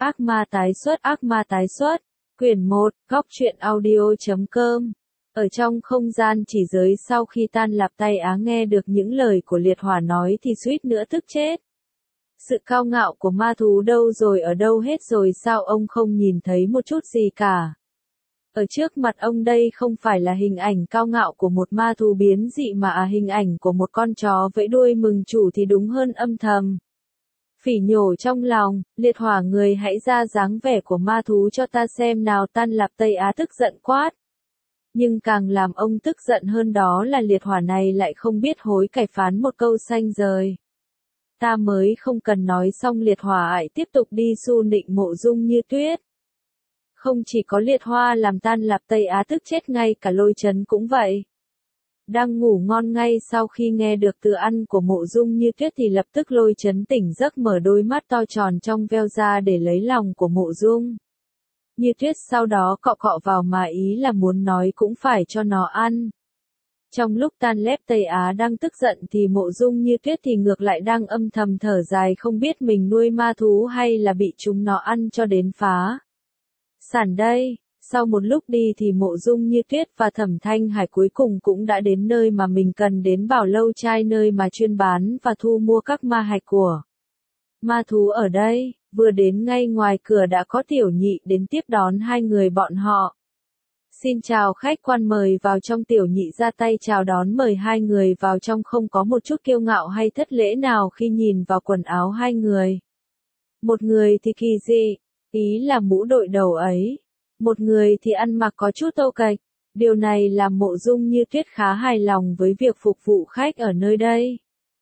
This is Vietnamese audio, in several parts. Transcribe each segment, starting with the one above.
Ác ma tái xuất, quyển 1, góc truyện audio.com. Ở trong không gian chỉ giới sau khi Tan Lạp Tay Á nghe được những lời của liệt hỏa nói thì suýt nữa tức chết. Sự cao ngạo của ma thú đâu rồi, ở đâu hết rồi, sao ông không nhìn thấy một chút gì cả? Ở trước mặt ông đây không phải là hình ảnh cao ngạo của một ma thú biến dị mà là hình ảnh của một con chó vẫy đuôi mừng chủ thì đúng hơn, âm thầm phỉ nhổ trong lòng. Liệt hỏa, người hãy ra dáng vẻ của ma thú cho ta xem nào, Tan Lạp Tây Á tức giận quát. Nhưng càng làm ông tức giận hơn đó là liệt hỏa này lại không biết hối cải, phán một câu xanh rời. Ta mới không cần nói xong, liệt hỏa ải tiếp tục đi xu nịnh Mộ Dung Như Tuyết. Không chỉ có liệt hoa làm Tan Lạp Tây Á tức chết, ngay cả Lôi Chấn cũng vậy. Đang ngủ ngon ngay sau khi nghe được từ ăn của Mộ Dung Như Tuyết thì lập tức Lôi Chấn tỉnh giấc, mở đôi mắt to tròn trong veo ra để lấy lòng của Mộ Dung Như Tuyết, sau đó cọ cọ vào mà ý là muốn nói cũng phải cho nó ăn. Trong lúc Tan Lạp Tây Á đang tức giận thì Mộ Dung Như Tuyết thì ngược lại đang âm thầm thở dài, không biết mình nuôi ma thú hay là bị chúng nó ăn cho đến phá sản đây. Sau một lúc đi thì Mộ Dung Như Tuyết và Thẩm Thanh Hải cuối cùng cũng đã đến nơi mà mình cần đến, Bảo Lâu Trai, nơi mà chuyên bán và thu mua các ma hạch của ma thú ở đây. Vừa đến ngay ngoài cửa đã có Tiểu Nhị đến tiếp đón hai người bọn họ. Xin chào khách quan, mời vào trong. Tiểu Nhị ra tay chào đón mời hai người vào trong, không có một chút kiêu ngạo hay thất lễ nào khi nhìn vào quần áo hai người. Một người thì kỳ dị, ý là mũ đội đầu ấy. Một người thì ăn mặc có chút tâu kệch. Điều này làm Mộ Dung Như Tuyết khá hài lòng với việc phục vụ khách ở nơi đây.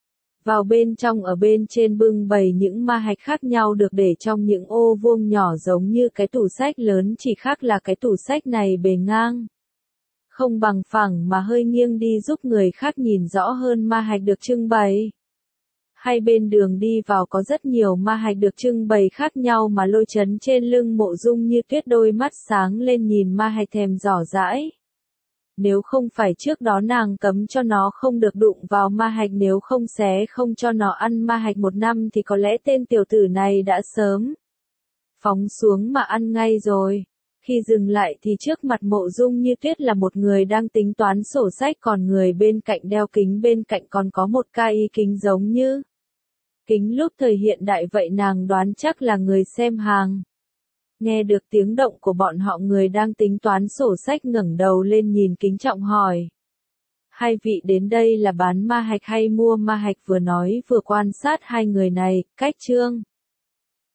Vào bên trong, ở bên trên bưng bày những ma hạch khác nhau được để trong những ô vuông nhỏ giống như cái tủ sách lớn, chỉ khác là cái tủ sách này bề ngang không bằng phẳng mà hơi nghiêng đi, giúp người khác nhìn rõ hơn ma hạch được trưng bày. Hai bên đường đi vào có rất nhiều ma hạch được trưng bày khác nhau mà Lôi Chấn trên lưng Mộ Dung Như Tuyết đôi mắt sáng lên nhìn ma hạch thèm dò dãi. Nếu không phải trước đó nàng cấm cho nó không được đụng vào ma hạch, nếu không xé không cho nó ăn ma hạch 1 năm thì có lẽ tên tiểu tử này đã sớm phóng xuống mà ăn ngay rồi. Khi dừng lại thì trước mặt Mộ Dung Như Tuyết là một người đang tính toán sổ sách, còn người bên cạnh đeo kính, bên cạnh còn có một cái kính giống như kính lúp thời hiện đại vậy, nàng đoán chắc là người xem hàng. Nghe được tiếng động của bọn họ, người đang tính toán sổ sách ngẩng đầu lên nhìn kính trọng hỏi. Hai vị đến đây là bán ma hạch hay mua ma hạch? Vừa nói vừa quan sát hai người này, cách Trương